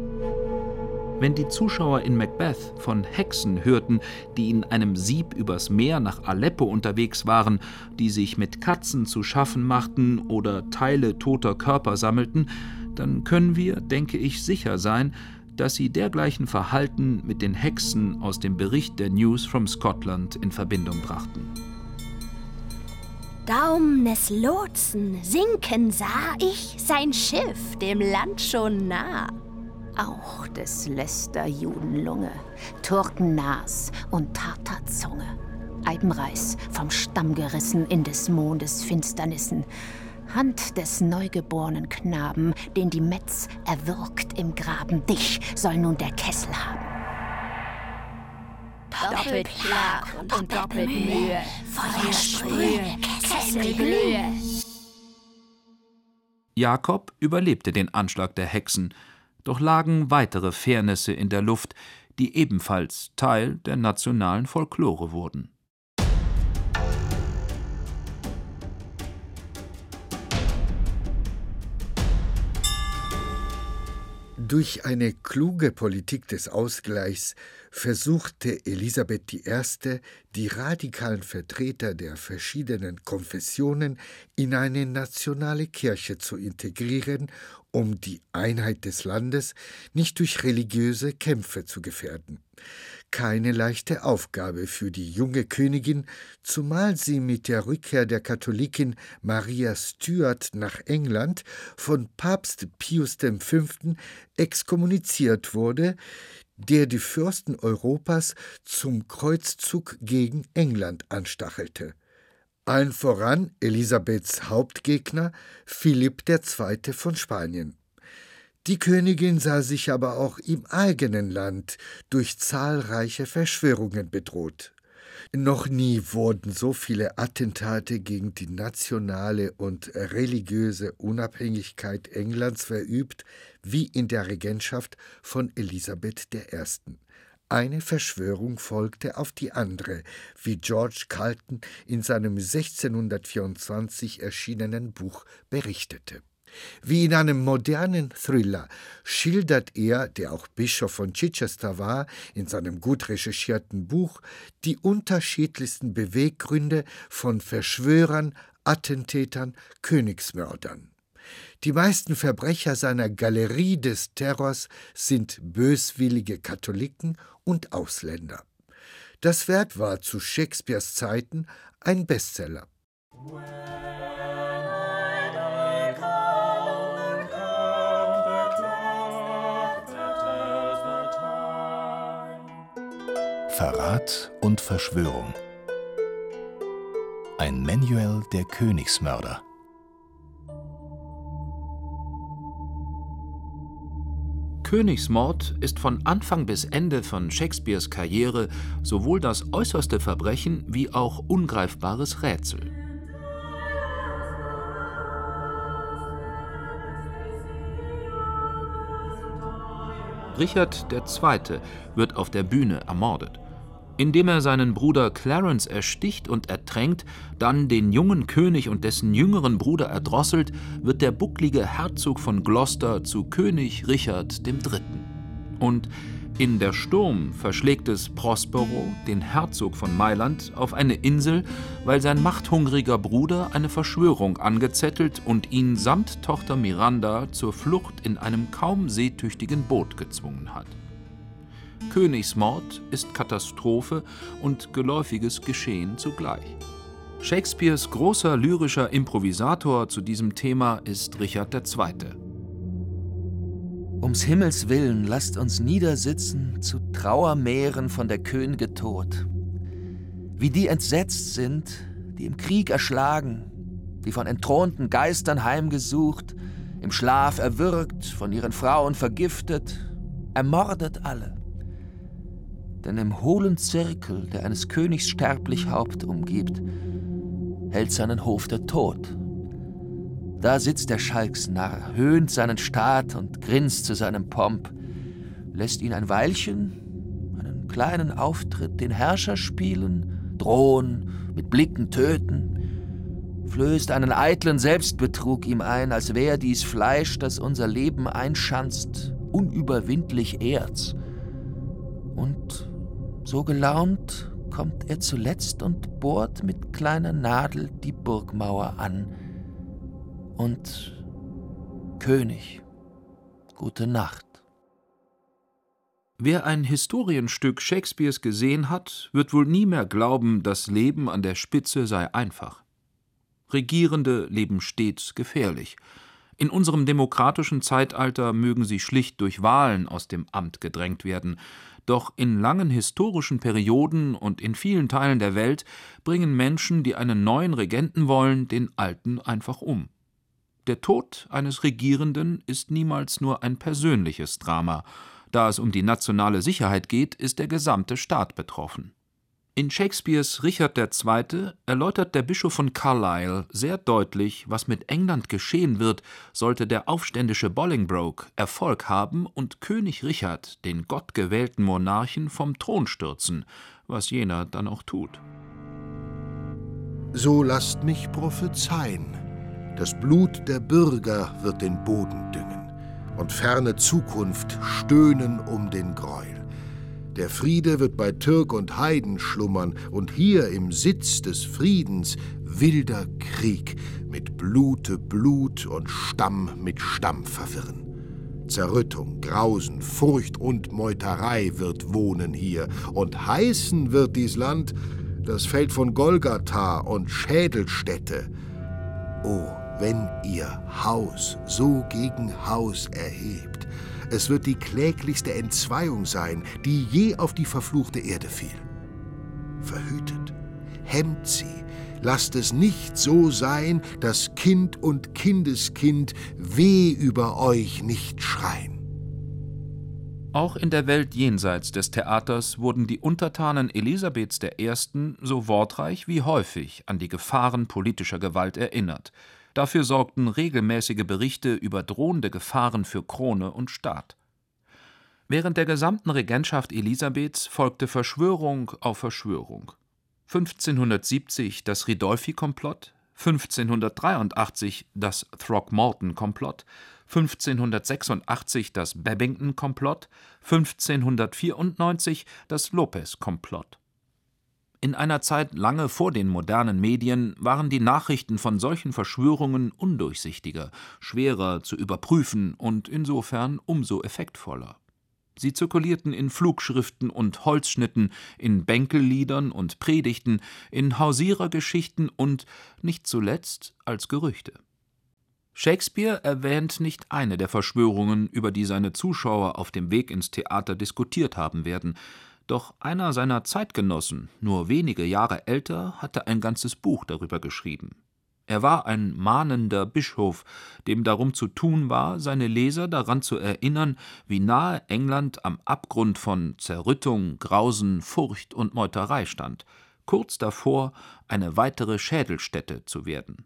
Wenn die Zuschauer in Macbeth von Hexen hörten, die in einem Sieb übers Meer nach Aleppo unterwegs waren, die sich mit Katzen zu schaffen machten oder Teile toter Körper sammelten, dann können wir, denke ich, sicher sein, dass sie dergleichen Verhalten mit den Hexen aus dem Bericht der News from Scotland in Verbindung brachten. Daum des Lotsen sinken sah ich, sein Schiff dem Land schon nah. Auch des Lästerjudenlunge, Turkennas und Tartarzunge, Eibenreis vom Stamm gerissen in des Mondes Finsternissen, Hand des neugeborenen Knaben, den die Metz erwürgt im Graben, dich soll nun der Kessel haben. Doppelt Plag und, und doppelt Mühe, Feuersprühe, Kesselglühe. Jakob überlebte den Anschlag der Hexen, doch lagen weitere Fairnisse in der Luft, die ebenfalls Teil der nationalen Folklore wurden. Durch eine kluge Politik des Ausgleichs versuchte Elisabeth die Erste., die radikalen Vertreter der verschiedenen Konfessionen in eine nationale Kirche zu integrieren, um die Einheit des Landes nicht durch religiöse Kämpfe zu gefährden. keine leichte Aufgabe für die junge Königin, zumal sie mit der Rückkehr der Katholikin Maria Stuart nach England von Papst Pius der Fünfte exkommuniziert wurde, der die Fürsten Europas zum Kreuzzug gegen England anstachelte. Allen voran Elisabeths Hauptgegner Philipp der Zweite von Spanien. Die Königin sah sich aber auch im eigenen Land durch zahlreiche Verschwörungen bedroht. Noch nie wurden so viele Attentate gegen die nationale und religiöse Unabhängigkeit Englands verübt wie in der Regentschaft von Elisabeth der Ersten. Eine Verschwörung folgte auf die andere, wie George Carlton in seinem sechzehnhundertvierundzwanzig erschienenen Buch berichtete. Wie in einem modernen Thriller schildert er, der auch Bischof von Chichester war, in seinem gut recherchierten Buch die unterschiedlichsten Beweggründe von Verschwörern, Attentätern, Königsmördern. Die meisten Verbrecher seiner Galerie des Terrors sind böswillige Katholiken und Ausländer. Das Werk war zu Shakespeares Zeiten ein Bestseller. Verrat und Verschwörung. Ein Manual der Königsmörder. Königsmord ist von Anfang bis Ende von Shakespeares Karriere sowohl das äußerste Verbrechen wie auch ungreifbares Rätsel. Richard der Zweite wird auf der Bühne ermordet. Indem er seinen Bruder Clarence ersticht und ertränkt, dann den jungen König und dessen jüngeren Bruder erdrosselt, wird der bucklige Herzog von Gloucester zu König Richard der Dritte. Und in Der Sturm verschlägt es Prospero, den Herzog von Mailand, auf eine Insel, weil sein machthungriger Bruder eine Verschwörung angezettelt und ihn samt Tochter Miranda zur Flucht in einem kaum seetüchtigen Boot gezwungen hat. Königsmord ist Katastrophe und geläufiges Geschehen zugleich. Shakespeares großer lyrischer Improvisator zu diesem Thema ist Richard der Zweite. Ums Himmels Willen, lasst uns niedersitzen zu Trauermeeren von der Könige Tod. Wie die entsetzt sind, die im Krieg erschlagen, wie von entthronten Geistern heimgesucht, im Schlaf erwürgt, von ihren Frauen vergiftet, ermordet alle. Denn im hohlen Zirkel, der eines Königs Sterblichhaupt umgibt, hält seinen Hof der Tod. Da sitzt der Schalksnarr, höhnt seinen Staat und grinst zu seinem Pomp, lässt ihn ein Weilchen, einen kleinen Auftritt, den Herrscher spielen, drohen, mit Blicken töten, flößt einen eitlen Selbstbetrug ihm ein, als wär dies Fleisch, das unser Leben einschanzt, unüberwindlich Erz. Und so gelaunt kommt er zuletzt und bohrt mit kleiner Nadel die Burgmauer an. Und König, gute Nacht. Wer ein Historienstück Shakespeares gesehen hat, wird wohl nie mehr glauben, das Leben an der Spitze sei einfach. Regierende leben stets gefährlich. In unserem demokratischen Zeitalter mögen sie schlicht durch Wahlen aus dem Amt gedrängt werden. Doch in langen historischen Perioden und in vielen Teilen der Welt bringen Menschen, die einen neuen Regenten wollen, den alten einfach um. Der Tod eines Regierenden ist niemals nur ein persönliches Drama. Da es um die nationale Sicherheit geht, ist der gesamte Staat betroffen. In Shakespeares Richard der Zweite erläutert der Bischof von Carlisle sehr deutlich, was mit England geschehen wird, sollte der aufständische Bolingbroke Erfolg haben und König Richard den gottgewählten Monarchen vom Thron stürzen, was jener dann auch tut. So lasst mich prophezeien. Das Blut der Bürger wird den Boden düngen und ferne Zukunft stöhnen um den Gräuel. Der Friede wird bei Türk und Heiden schlummern und hier im Sitz des Friedens wilder Krieg mit Blute Blut und Stamm mit Stamm verwirren. Zerrüttung, Grausen, Furcht und Meuterei wird wohnen hier, und heißen wird dies Land das Feld von Golgatha und Schädelstätte. Oh, wenn ihr Haus so gegen Haus erhebt, es wird die kläglichste Entzweiung sein, die je auf die verfluchte Erde fiel. Verhütet, hemmt sie, lasst es nicht so sein, dass Kind und Kindeskind weh über euch nicht schreien. Auch in der Welt jenseits des Theaters wurden die Untertanen Elisabeths der Ersten so wortreich wie häufig an die Gefahren politischer Gewalt erinnert. Dafür sorgten regelmäßige Berichte über drohende Gefahren für Krone und Staat. Während der gesamten Regentschaft Elisabeths folgte Verschwörung auf Verschwörung. fünfzehnhundertsiebzig das Ridolfi-Komplott, fünfzehnhundertdreiundachtzig das Throckmorton-Komplott, fünfzehnhundertsechsundachtzig das Babington-Komplott, fünfzehnhundertvierundneunzig das Lopez-Komplott. In einer Zeit lange vor den modernen Medien waren die Nachrichten von solchen Verschwörungen undurchsichtiger, schwerer zu überprüfen und insofern umso effektvoller. Sie zirkulierten in Flugschriften und Holzschnitten, in Bänkelliedern und Predigten, in Hausierergeschichten und, nicht zuletzt, als Gerüchte. Shakespeare erwähnt nicht eine der Verschwörungen, über die seine Zuschauer auf dem Weg ins Theater diskutiert haben werden, doch einer seiner Zeitgenossen, nur wenige Jahre älter, hatte ein ganzes Buch darüber geschrieben. Er war ein mahnender Bischof, dem darum zu tun war, seine Leser daran zu erinnern, wie nahe England am Abgrund von Zerrüttung, Grausen, Furcht und Meuterei stand, kurz davor, eine weitere Schädelstätte zu werden.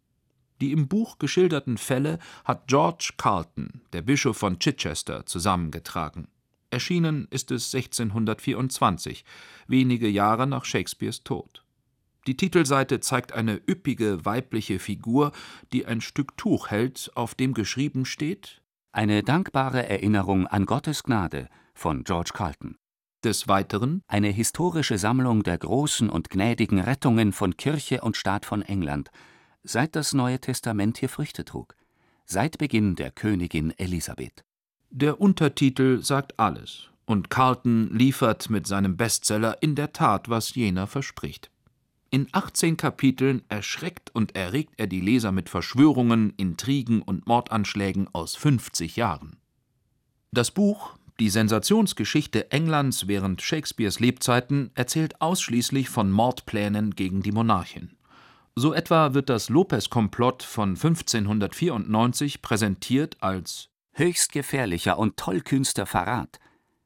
Die im Buch geschilderten Fälle hat George Carleton, der Bischof von Chichester, zusammengetragen. Erschienen ist es sechzehnhundertvierundzwanzig, wenige Jahre nach Shakespeares Tod. Die Titelseite zeigt eine üppige weibliche Figur, die ein Stück Tuch hält, auf dem geschrieben steht: Eine dankbare Erinnerung an Gottes Gnade von George Carleton. Des Weiteren eine historische Sammlung der großen und gnädigen Rettungen von Kirche und Staat von England, seit das Neue Testament hier Früchte trug, seit Beginn der Königin Elisabeth. Der Untertitel sagt alles, und Carleton liefert mit seinem Bestseller in der Tat, was jener verspricht. In achtzehn Kapiteln erschreckt und erregt er die Leser mit Verschwörungen, Intrigen und Mordanschlägen aus fünfzig Jahren. Das Buch, die Sensationsgeschichte Englands während Shakespeares Lebzeiten, erzählt ausschließlich von Mordplänen gegen die Monarchin. So etwa wird das Lopez-Komplott von fünfzehnhundertvierundneunzig präsentiert als höchst gefährlicher und tollkühnster Verrat.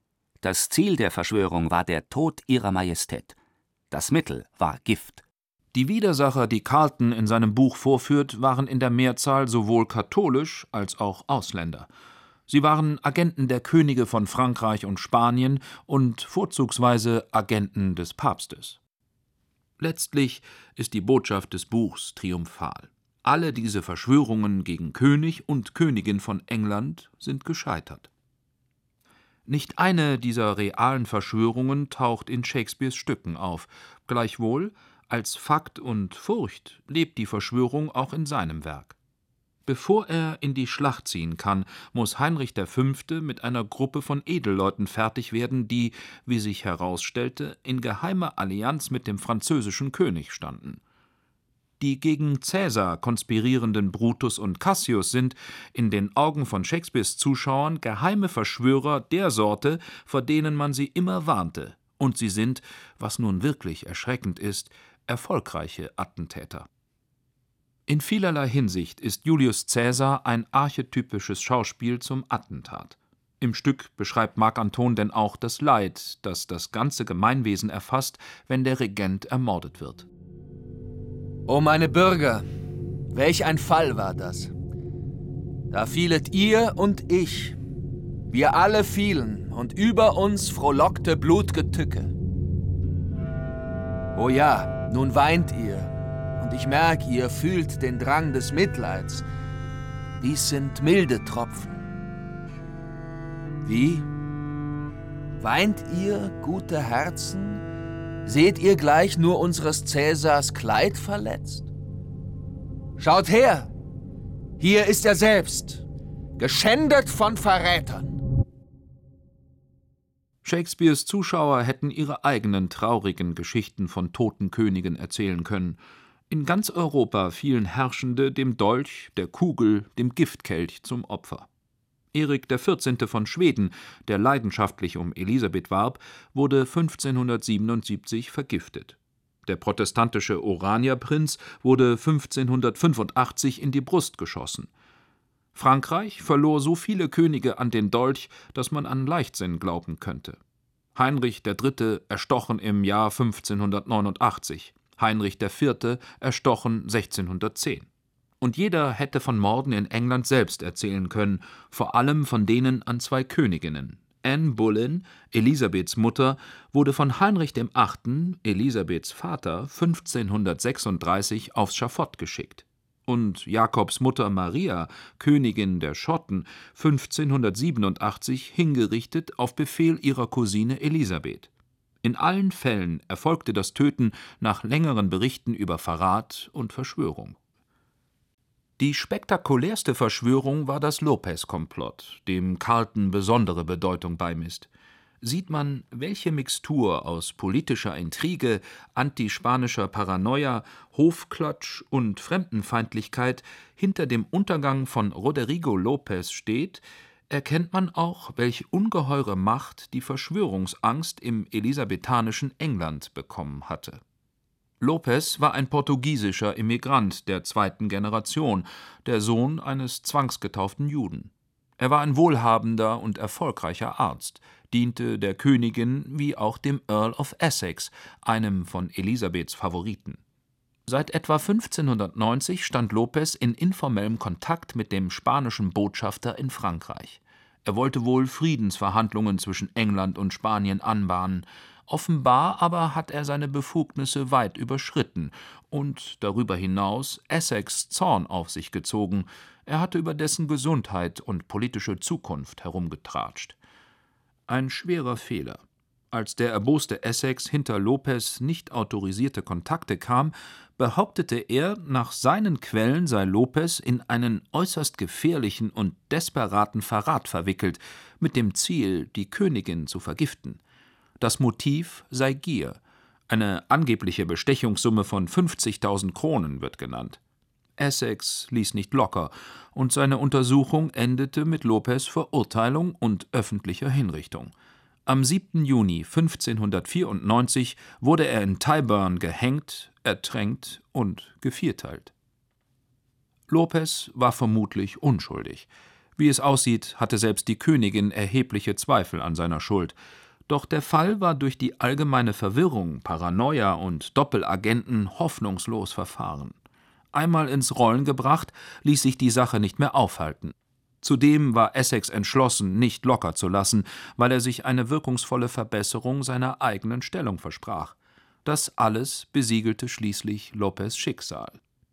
Das Ziel der Verschwörung war der Tod ihrer Majestät. Das Mittel war Gift. Die Widersacher, die Carleton in seinem Buch vorführt, waren in der Mehrzahl sowohl katholisch als auch Ausländer. Sie waren Agenten der Könige von Frankreich und Spanien und vorzugsweise Agenten des Papstes. Letztlich ist die Botschaft des Buchs triumphal. Alle diese Verschwörungen gegen König und Königin von England sind gescheitert. Nicht eine dieser realen Verschwörungen taucht in Shakespeares Stücken auf. Gleichwohl, als Fakt und Furcht lebt die Verschwörung auch in seinem Werk. Bevor er in die Schlacht ziehen kann, muss Heinrich der Fünfte mit einer Gruppe von Edelleuten fertig werden, die, wie sich herausstellte, in geheimer Allianz mit dem französischen König standen. Die gegen Cäsar konspirierenden Brutus und Cassius sind, in den Augen von Shakespeares Zuschauern, geheime Verschwörer der Sorte, vor denen man sie immer warnte, und sie sind, was nun wirklich erschreckend ist, erfolgreiche Attentäter. In vielerlei Hinsicht ist Julius Cäsar ein archetypisches Schauspiel zum Attentat. Im Stück beschreibt Marc Anton denn auch das Leid, das das ganze Gemeinwesen erfasst, wenn der Regent ermordet wird. O meine Bürger, welch ein Fall war das! Da fielet ihr und ich. Wir alle fielen, und über uns frohlockte blut'ge Tücke. O ja, nun weint ihr, und ich merk, ihr fühlt den Drang des Mitleids. Dies sind milde Tropfen. Wie? Weint ihr, gute Herzen? Seht ihr gleich nur unseres Cäsars Kleid verletzt? Schaut her! Hier ist er selbst, geschändet von Verrätern. Shakespeares Zuschauer hätten ihre eigenen traurigen Geschichten von toten Königen erzählen können. In ganz Europa fielen Herrschende dem Dolch, der Kugel, dem Giftkelch zum Opfer. Erik der Vierzehnte von Schweden, der leidenschaftlich um Elisabeth warb, wurde fünfzehnhundertsiebenundsiebzig vergiftet. Der protestantische Oranierprinz wurde fünfzehnhundertfünfundachtzig in die Brust geschossen. Frankreich verlor so viele Könige an den Dolch, dass man an Leichtsinn glauben könnte. Heinrich der Dritte erstochen im Jahr fünfzehnhundertneunundachtzig, Heinrich der Vierte erstochen sechzehnhundertzehn. Und jeder hätte von Morden in England selbst erzählen können, vor allem von denen an zwei Königinnen. Anne Boleyn, Elisabeths Mutter, wurde von Heinrich der Achte., Elisabeths Vater, fünfzehnhundertsechsunddreißig aufs Schafott geschickt. Und Jakobs Mutter Maria, Königin der Schotten, fünfzehnhundertsiebenundachtzig hingerichtet auf Befehl ihrer Cousine Elisabeth. In allen Fällen erfolgte das Töten nach längeren Berichten über Verrat und Verschwörung. Die spektakulärste Verschwörung war das Lopez-Komplott, dem Carleton besondere Bedeutung beimisst. Sieht man, welche Mixtur aus politischer Intrige, antispanischer Paranoia, Hofklatsch und Fremdenfeindlichkeit hinter dem Untergang von Roderigo Lopez steht, erkennt man auch, welche ungeheure Macht die Verschwörungsangst im elisabethanischen England bekommen hatte. Lopez war ein portugiesischer Immigrant der zweiten Generation, der Sohn eines zwangsgetauften Juden. Er war ein wohlhabender und erfolgreicher Arzt, diente der Königin wie auch dem Earl of Essex, einem von Elisabeths Favoriten. Seit etwa fünfzehnhundertneunzig stand Lopez in informellem Kontakt mit dem spanischen Botschafter in Frankreich. Er wollte wohl Friedensverhandlungen zwischen England und Spanien anbahnen. Offenbar aber hat er seine Befugnisse weit überschritten und darüber hinaus Essex Zorn auf sich gezogen. Er hatte über dessen Gesundheit und politische Zukunft herumgetratscht. Ein schwerer Fehler. Als der erboste Essex hinter Lopez nicht autorisierte Kontakte kam, behauptete er, nach seinen Quellen sei Lopez in einen äußerst gefährlichen und desperaten Verrat verwickelt, mit dem Ziel, die Königin zu vergiften. Das Motiv sei Gier. Eine angebliche Bestechungssumme von fünfzigtausend Kronen wird genannt. Essex ließ nicht locker, und seine Untersuchung endete mit Lopez' Verurteilung und öffentlicher Hinrichtung. Am siebten Juni fünfzehnhundertvierundneunzig wurde er in Tyburn gehängt, ertränkt und gevierteilt. Lopez war vermutlich unschuldig. Wie es aussieht, hatte selbst die Königin erhebliche Zweifel an seiner Schuld. Doch der Fall war durch die allgemeine Verwirrung, Paranoia und Doppelagenten hoffnungslos verfahren. Einmal ins Rollen gebracht, ließ sich die Sache nicht mehr aufhalten. Zudem war Essex entschlossen, nicht locker zu lassen, weil er sich eine wirkungsvolle Verbesserung seiner eigenen Stellung versprach. Das alles besiegelte schließlich Lopez' Schicksal.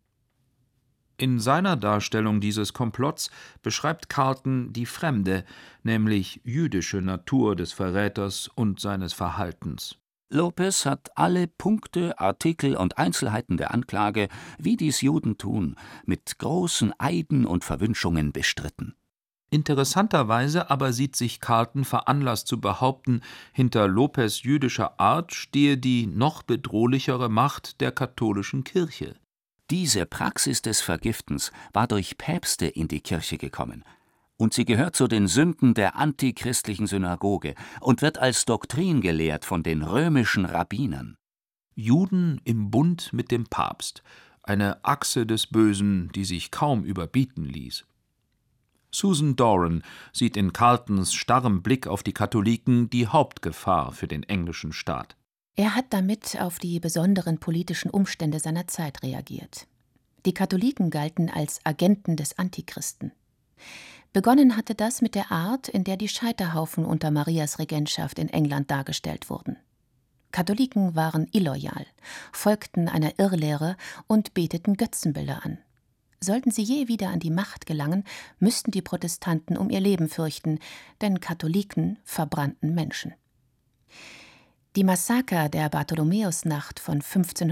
In seiner Darstellung dieses Komplotts beschreibt Carleton die fremde, nämlich jüdische Natur des Verräters und seines Verhaltens. Lopez hat alle Punkte, Artikel und Einzelheiten der Anklage, wie dies Juden tun, mit großen Eiden und Verwünschungen bestritten. Interessanterweise aber sieht sich Carleton veranlasst zu behaupten, hinter Lopez' jüdischer Art stehe die noch bedrohlichere Macht der katholischen Kirche. Diese Praxis des Vergiftens war durch Päpste in die Kirche gekommen. Und sie gehört zu den Sünden der antichristlichen Synagoge und wird als Doktrin gelehrt von den römischen Rabbinern. Juden im Bund mit dem Papst, eine Achse des Bösen, die sich kaum überbieten ließ. Susan Doran sieht in Carletons starrem Blick auf die Katholiken die Hauptgefahr für den englischen Staat. Er hat damit auf die besonderen politischen Umstände seiner Zeit reagiert. Die Katholiken galten als Agenten des Antichristen. Begonnen hatte das mit der Art, in der die Scheiterhaufen unter Marias Regentschaft in England dargestellt wurden. Katholiken waren illoyal, folgten einer Irrlehre und beteten Götzenbilder an. Sollten sie je wieder an die Macht gelangen, müssten die Protestanten um ihr Leben fürchten, denn Katholiken verbrannten Menschen. Die Massaker der Bartholomäusnacht von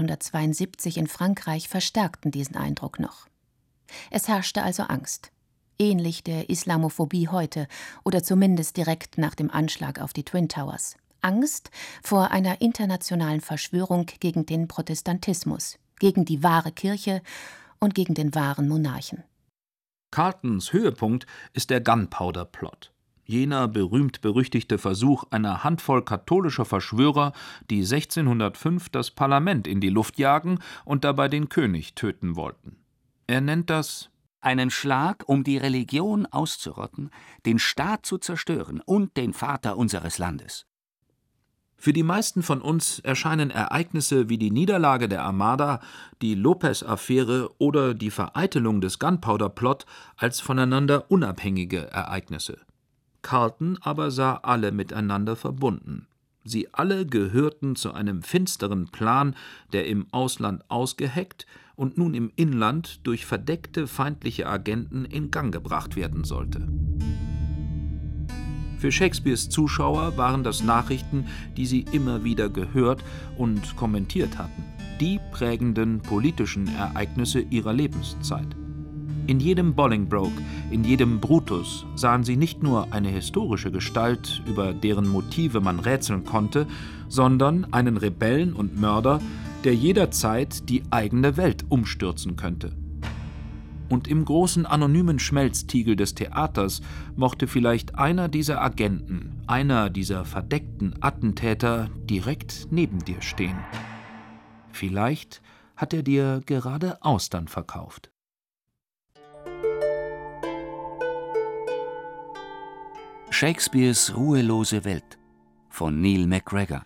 fünfzehnhundertzweiundsiebzig in Frankreich verstärkten diesen Eindruck noch. Es herrschte also Angst. ähnlich der Islamophobie heute oder zumindest direkt nach dem Anschlag auf die Twin Towers. Angst vor einer internationalen Verschwörung gegen den Protestantismus, gegen die wahre Kirche und gegen den wahren Monarchen. Carltons Höhepunkt ist der Gunpowder-Plot. Jener berühmt-berüchtigte Versuch einer Handvoll katholischer Verschwörer, die sechzehnhundertfünf das Parlament in die Luft jagen und dabei den König töten wollten. Er nennt das einen Schlag, um die Religion auszurotten, den Staat zu zerstören und den Vater unseres Landes. Für die meisten von uns erscheinen Ereignisse wie die Niederlage der Armada, die Lopez-Affäre oder die Vereitelung des Gunpowder-Plot als voneinander unabhängige Ereignisse. Carlton aber sah alle miteinander verbunden. Sie alle gehörten zu einem finsteren Plan, der im Ausland ausgeheckt und nun im Inland durch verdeckte feindliche Agenten in Gang gebracht werden sollte. Für Shakespeares Zuschauer waren das Nachrichten, die sie immer wieder gehört und kommentiert hatten, die prägenden politischen Ereignisse ihrer Lebenszeit. In jedem Bolingbroke, in jedem Brutus sahen sie nicht nur eine historische Gestalt, über deren Motive man rätseln konnte, sondern einen Rebellen und Mörder, der jederzeit die eigene Welt umstürzen könnte. Und im großen anonymen Schmelztiegel des Theaters mochte vielleicht einer dieser Agenten, einer dieser verdeckten Attentäter direkt neben dir stehen. Vielleicht hat er dir gerade Austern verkauft. Shakespeares ruhelose Welt von Neil MacGregor.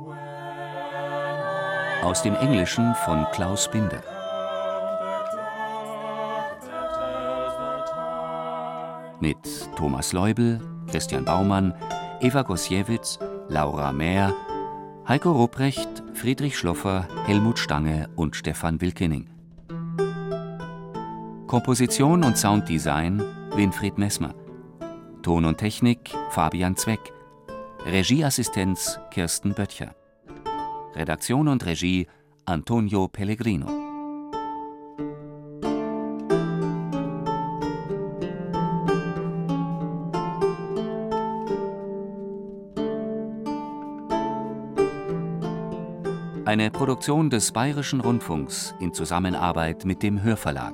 Aus dem Englischen von Klaus Binder. Mit Thomas Leubel, Christian Baumann, Eva Gosiewicz, Laura Mehr, Heiko Rupprecht, Friedrich Schloffer, Helmut Stange und Stefan Wilkening. Komposition und Sounddesign Winfried Messmer. Ton und Technik Fabian Zweck. Regieassistenz Kirsten Böttcher. Redaktion und Regie Antonio Pellegrino. Eine Produktion des Bayerischen Rundfunks in Zusammenarbeit mit dem Hörverlag.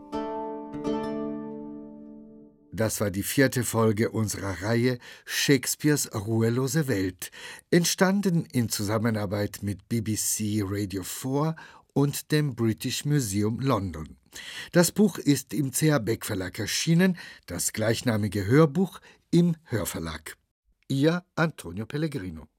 Das war die vierte Folge unserer Reihe Shakespeares ruhelose Welt, entstanden in Zusammenarbeit mit B B C Radio vier und dem British Museum London. Das Buch ist im C H Beck Verlag erschienen, das gleichnamige Hörbuch im Hörverlag. Ihr Antonio Pellegrino.